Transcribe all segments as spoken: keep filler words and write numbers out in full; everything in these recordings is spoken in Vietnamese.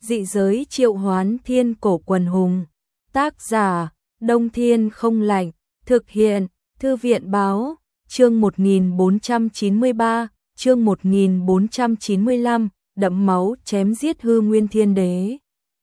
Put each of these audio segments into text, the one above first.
Dị giới triệu hoán thiên cổ quần hùng. Tác giả, Đông Thiên không lạnh. Thực hiện, Thư viện báo. Chương một nghìn bốn trăm chín mươi ba, chương một nghìn bốn trăm chín mươi lăm, đẫm máu chém giết Hư Nguyên Thiên Đế.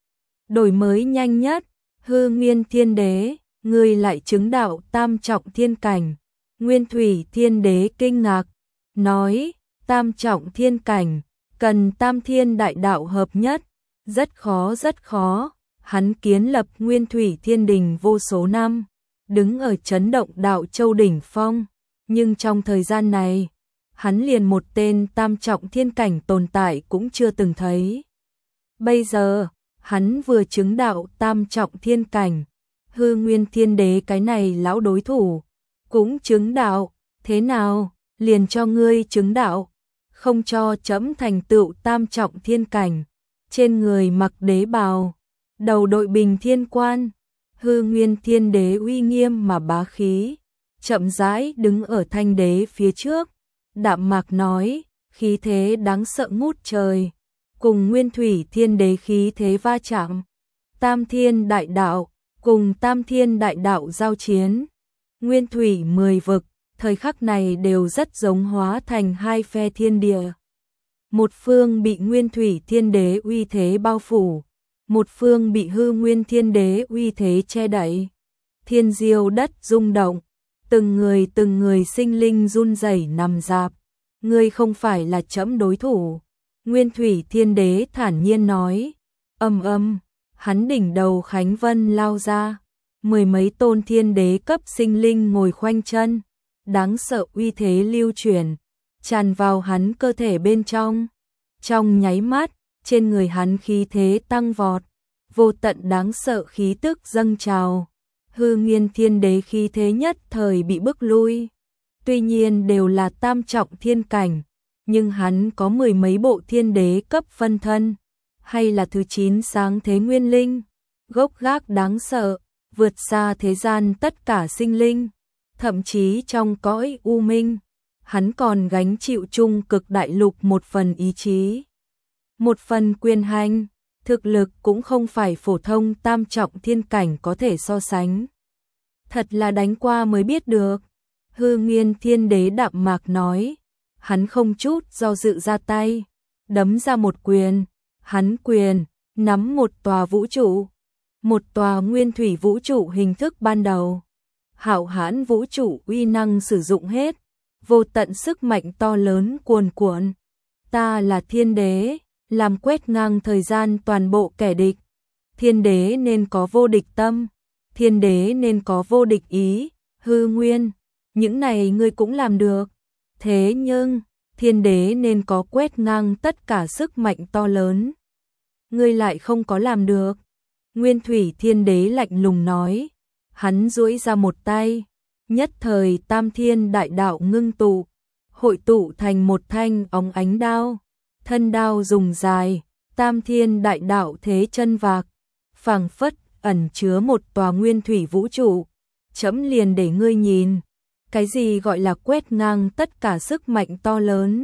Đổi mới nhanh nhất, Hư Nguyên Thiên Đế, ngươi lại chứng đạo tam trọng thiên cảnh. Nguyên Thủy Thiên Đế kinh ngạc, nói, tam trọng thiên cảnh, cần tam thiên đại đạo hợp nhất, rất khó rất khó. Hắn kiến lập Nguyên Thủy Thiên Đình vô số năm, đứng ở chấn động đạo châu đỉnh phong, nhưng trong thời gian này, hắn liền một tên tam trọng thiên cảnh tồn tại cũng chưa từng thấy. Bây giờ, hắn vừa chứng đạo tam trọng thiên cảnh, Hư Nguyên Thiên Đế cái này lão đối thủ, cũng chứng đạo, thế nào, liền cho ngươi chứng đạo, không cho chấm thành tựu tam trọng thiên cảnh. Trên người mặc đế bào, đầu đội bình thiên quan, Hư Nguyên Thiên Đế uy nghiêm mà bá khí, chậm rãi đứng ở thanh đế phía trước, đạm mạc nói, khí thế đáng sợ ngút trời, cùng Nguyên Thủy Thiên Đế khí thế va chạm, tam thiên đại đạo, cùng tam thiên đại đạo giao chiến, Nguyên Thủy mười vực, thời khắc này đều rất giống hóa thành hai phe thiên địa. Một phương bị Nguyên Thủy Thiên Đế uy thế bao phủ, một phương bị Hư Nguyên Thiên Đế uy thế che đậy. Thiên diêu đất rung động, từng người từng người sinh linh run rẩy nằm rạp. Ngươi không phải là trẫm đối thủ. Nguyên Thủy Thiên Đế thản nhiên nói. Ầm ầm, hắn đỉnh đầu Khánh Vân lao ra, mười mấy tôn thiên đế cấp sinh linh ngồi khoanh chân, đáng sợ uy thế lưu chuyển, tràn vào hắn cơ thể bên trong. Trong nháy mắt, trên người hắn khí thế tăng vọt, vô tận đáng sợ khí tức dâng trào. Hư Nguyên Thiên Đế khí thế nhất thời bị bức lui. Tuy nhiên đều là tam trọng thiên cảnh, nhưng hắn có mười mấy bộ thiên đế cấp phân thân, hay là thứ chín sáng thế nguyên linh, gốc gác đáng sợ, vượt xa thế gian tất cả sinh linh, thậm chí trong cõi u minh, hắn còn gánh chịu chung cực đại lục một phần ý chí, một phần quyền hành, thực lực cũng không phải phổ thông tam trọng thiên cảnh có thể so sánh. Thật là đánh qua mới biết được. Hư Nguyên Thiên Đế đạm mạc nói, hắn không chút do dự ra tay, đấm ra một quyền, hắn quyền, nắm một tòa vũ trụ, một tòa nguyên thủy vũ trụ hình thức ban đầu. Hạo hãn vũ trụ uy năng sử dụng hết, vô tận sức mạnh to lớn cuồn cuộn. Ta là thiên đế, làm quét ngang thời gian toàn bộ kẻ địch. Thiên đế nên có vô địch tâm, thiên đế nên có vô địch ý, Hư Nguyên, những này ngươi cũng làm được. Thế nhưng, thiên đế nên có quét ngang tất cả sức mạnh to lớn. Ngươi lại không có làm được. Nguyên Thủy Thiên Đế lạnh lùng nói, hắn duỗi ra một tay, nhất thời tam thiên đại đạo ngưng tụ, hội tụ thành một thanh óng ánh đao, thân đao dùng dài, tam thiên đại đạo thế chân vạc, phảng phất ẩn chứa một tòa nguyên thủy vũ trụ. Chấm liền để ngươi nhìn, cái gì gọi là quét ngang tất cả sức mạnh to lớn.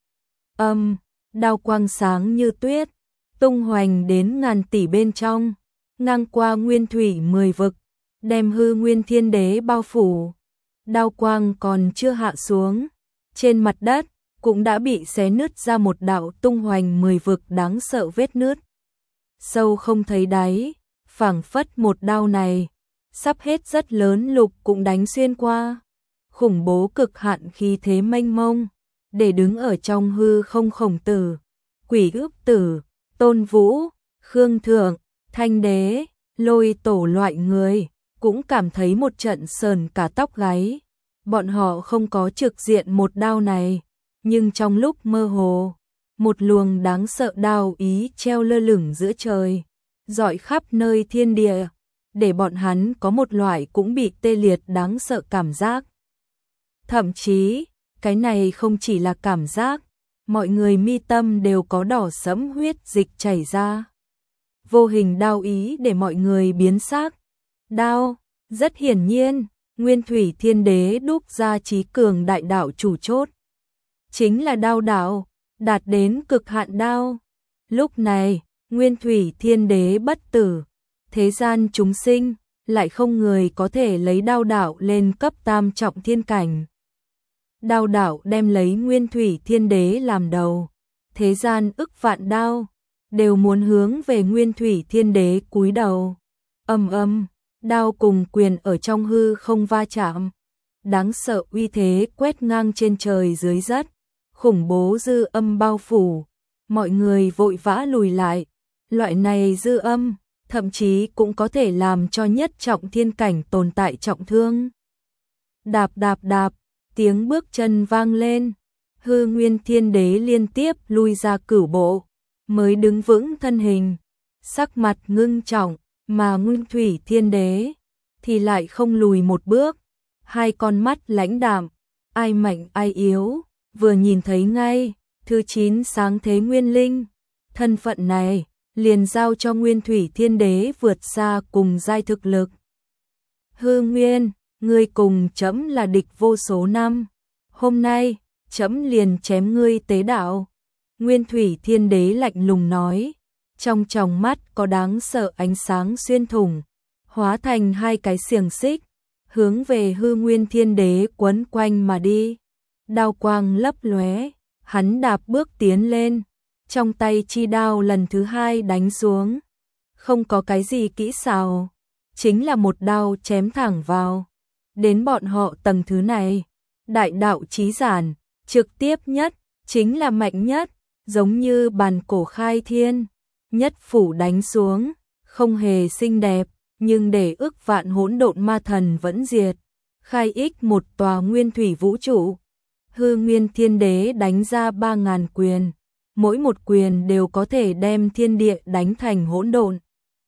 Âm, đao quang sáng như tuyết, tung hoành đến ngàn tỷ bên trong, ngang qua nguyên thủy mười vực, đem Hư Nguyên Thiên Đế bao phủ. Đao quang còn chưa hạ xuống, trên mặt đất cũng đã bị xé nứt ra một đạo tung hoành mười vực đáng sợ vết nứt. Sâu không thấy đáy, phảng phất một đao này, sắp hết rất lớn lục cũng đánh xuyên qua. Khủng bố cực hạn khí thế mênh mông, để đứng ở trong hư không Khổng Tử, Quỷ Ước Tử, Tôn Vũ, Khương Thượng, Thanh Đế, Lôi Tổ loại người, cũng cảm thấy một trận sờn cả tóc gáy. Bọn họ không có trực diện một đao này, nhưng trong lúc mơ hồ, một luồng đáng sợ đao ý treo lơ lửng giữa trời, rọi khắp nơi thiên địa, để bọn hắn có một loại cũng bị tê liệt đáng sợ cảm giác. Thậm chí, cái này không chỉ là cảm giác, mọi người mi tâm đều có đỏ sẫm huyết dịch chảy ra. Vô hình đao ý để mọi người biến sắc. Đao, rất hiển nhiên, Nguyên Thủy Thiên Đế đúc ra trí cường đại đạo chủ chốt. Chính là đao đạo, đạt đến cực hạn đao. Lúc này, Nguyên Thủy Thiên Đế bất tử, thế gian chúng sinh, lại không người có thể lấy đao đạo lên cấp tam trọng thiên cảnh. Đao đạo đem lấy Nguyên Thủy Thiên Đế làm đầu, thế gian ức vạn đao, đều muốn hướng về Nguyên Thủy Thiên Đế cúi đầu. Âm âm, đao cùng quyền ở trong hư không va chạm. Đáng sợ uy thế quét ngang trên trời dưới đất, khủng bố dư âm bao phủ, mọi người vội vã lùi lại. Loại này dư âm, thậm chí cũng có thể làm cho nhất trọng thiên cảnh tồn tại trọng thương. Đạp đạp đạp, tiếng bước chân vang lên, Hư Nguyên Thiên Đế liên tiếp lui ra cửu bộ, mới đứng vững thân hình, sắc mặt ngưng trọng, mà Nguyên Thủy Thiên Đế thì lại không lùi một bước, hai con mắt lãnh đạm, ai mạnh ai yếu, vừa nhìn thấy ngay, thứ chín sáng thế nguyên linh, thân phận này liền giao cho Nguyên Thủy Thiên Đế vượt xa cùng giai thực lực. Hư Nguyên, ngươi cùng trẫm là địch vô số năm, hôm nay, trẫm liền chém ngươi tế đạo. Nguyên Thủy Thiên Đế lạnh lùng nói, trong tròng mắt có đáng sợ ánh sáng xuyên thủng, hóa thành hai cái xiềng xích, hướng về Hư Nguyên Thiên Đế quấn quanh mà đi. Đao quang lấp lóe, hắn đạp bước tiến lên, trong tay chi đao lần thứ hai đánh xuống. Không có cái gì kỹ xảo, chính là một đao chém thẳng vào. Đến bọn họ tầng thứ này, đại đạo chí giản, trực tiếp nhất, chính là mạnh nhất, giống như bàn cổ khai thiên, nhất phủ đánh xuống, không hề xinh đẹp, nhưng để ức vạn hỗn độn ma thần vẫn diệt, khai ích một tòa nguyên thủy vũ trụ. Hư Nguyên Thiên Đế đánh ra ba ngàn quyền, mỗi một quyền đều có thể đem thiên địa đánh thành hỗn độn,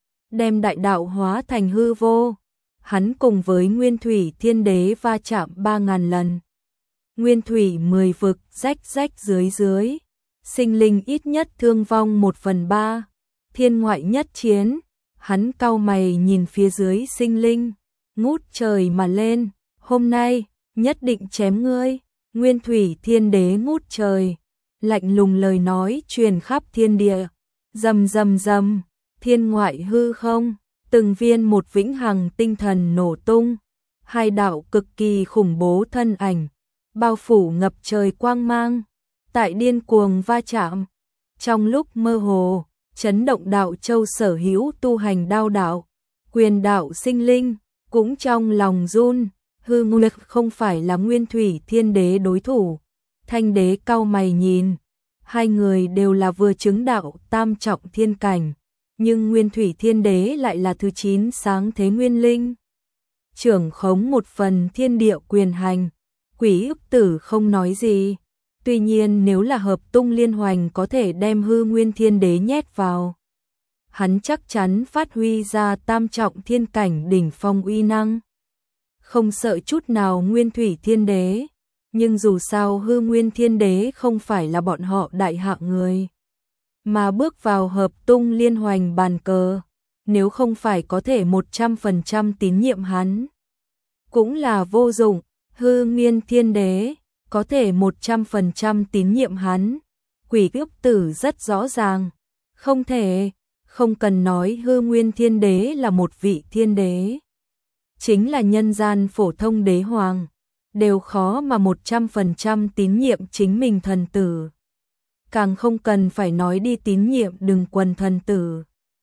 đem đại đạo hóa thành hư vô. Hắn cùng với Nguyên Thủy Thiên Đế va chạm ba ngàn lần. Nguyên Thủy mười vực rách rách dưới dưới, sinh linh ít nhất thương vong một phần ba, thiên ngoại nhất chiến. Hắn cau mày nhìn phía dưới sinh linh, ngút trời mà lên, hôm nay, nhất định chém ngươi. Nguyên Thủy Thiên Đế ngút trời, lạnh lùng lời nói truyền khắp thiên địa, rầm rầm rầm, thiên ngoại hư không, từng viên một vĩnh hằng tinh thần nổ tung, hai đạo cực kỳ khủng bố thân ảnh, bao phủ ngập trời quang mang, tại điên cuồng va chạm. Trong lúc mơ hồ, chấn động đạo châu sở hữu tu hành đao đạo, quyền đạo sinh linh, cũng trong lòng run. Hư Nguyên không phải là Nguyên Thủy Thiên Đế đối thủ. Thanh Đế cau mày nhìn, hai người đều là vừa chứng đạo tam trọng thiên cảnh, nhưng Nguyên Thủy Thiên Đế lại là thứ chín sáng thế nguyên linh, trưởng khống một phần thiên địa quyền hành. Quỷ Ức Tử không nói gì, tuy nhiên nếu là hợp tung liên hoành có thể đem Hư Nguyên Thiên Đế nhét vào, hắn chắc chắn phát huy ra tam trọng thiên cảnh đỉnh phong uy năng, không sợ chút nào Nguyên Thủy Thiên Đế. Nhưng dù sao Hư Nguyên Thiên Đế không phải là bọn họ đại hạng người, mà bước vào hợp tung liên hoành bàn cờ, nếu không phải có thể một trăm phần trăm tín nhiệm hắn, cũng là vô dụng. Hư Nguyên Thiên Đế có thể một trăm phần trăm tín nhiệm hắn, Quỷ Ức Tử rất rõ ràng, không thể. Không cần nói Hư Nguyên Thiên Đế là một vị thiên đế, chính là nhân gian phổ thông đế hoàng, đều khó mà một trăm phần trăm tín nhiệm chính mình thần tử. Càng không cần phải nói đi tín nhiệm đừng quần thần tử.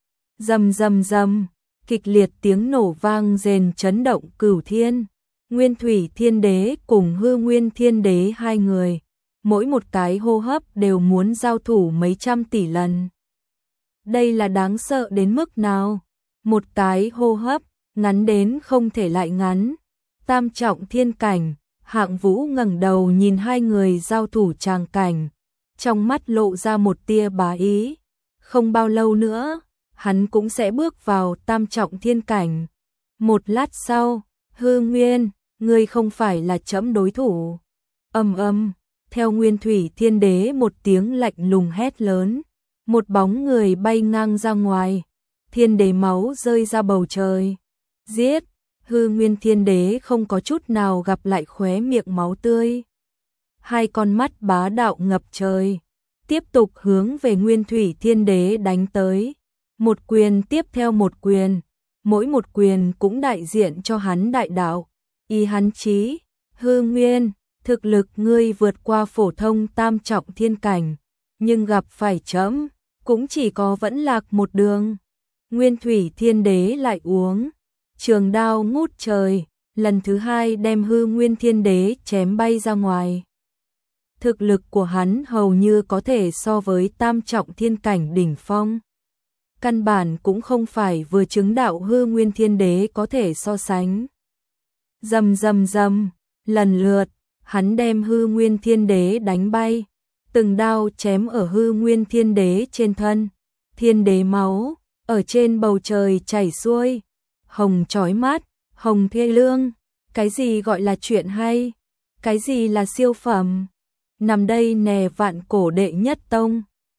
Rầm rầm rầm, kịch liệt tiếng nổ vang rền chấn động cửu thiên. Nguyên Thủy Thiên Đế cùng Hư Nguyên Thiên Đế hai người, mỗi một cái hô hấp đều muốn giao thủ mấy trăm tỷ lần. Đây là đáng sợ đến mức nào? Một cái hô hấp, ngắn đến không thể lại ngắn. Tam trọng thiên cảnh, Hạng Vũ ngẩng đầu nhìn hai người giao thủ tràng cảnh, trong mắt lộ ra một tia bá ý. Không bao lâu nữa, hắn cũng sẽ bước vào tam trọng thiên cảnh. Một lát sau, Hư Nguyên, ngươi không phải là trẫm đối thủ. Ầm ầm, theo Nguyên Thủy Thiên Đế một tiếng lạnh lùng hét lớn, một bóng người bay ngang ra ngoài, thiên đế máu rơi ra bầu trời. Giết! Hư Nguyên Thiên Đế không có chút nào gặp lại khóe miệng máu tươi. Hai con mắt bá đạo ngập trời, tiếp tục hướng về Nguyên Thủy Thiên Đế đánh tới. Một quyền tiếp theo một quyền, mỗi một quyền cũng đại diện cho hắn đại đạo. Y hắn chí, hư nguyên, thực lực ngươi vượt qua phổ thông tam trọng thiên cảnh, nhưng gặp phải trẫm cũng chỉ có vẫn lạc một đường. Nguyên Thủy Thiên Đế lại uống trường đao ngút trời, lần thứ hai đem hư Nguyên Thiên Đế chém bay ra ngoài. Thực lực của hắn hầu như có thể so với tam trọng thiên cảnh đỉnh phong. Căn bản cũng không phải vừa chứng đạo hư Nguyên Thiên Đế có thể so sánh. Rầm rầm rầm, lần lượt, hắn đem hư Nguyên Thiên Đế đánh bay, từng đao chém ở hư Nguyên Thiên Đế trên thân. Thiên Đế máu ở trên bầu trời chảy xuôi, hồng chói mắt, hồng thê lương. Cái gì gọi là chuyện hay? Cái gì là siêu phẩm? Nằm đây nè vạn cổ đệ nhất tông.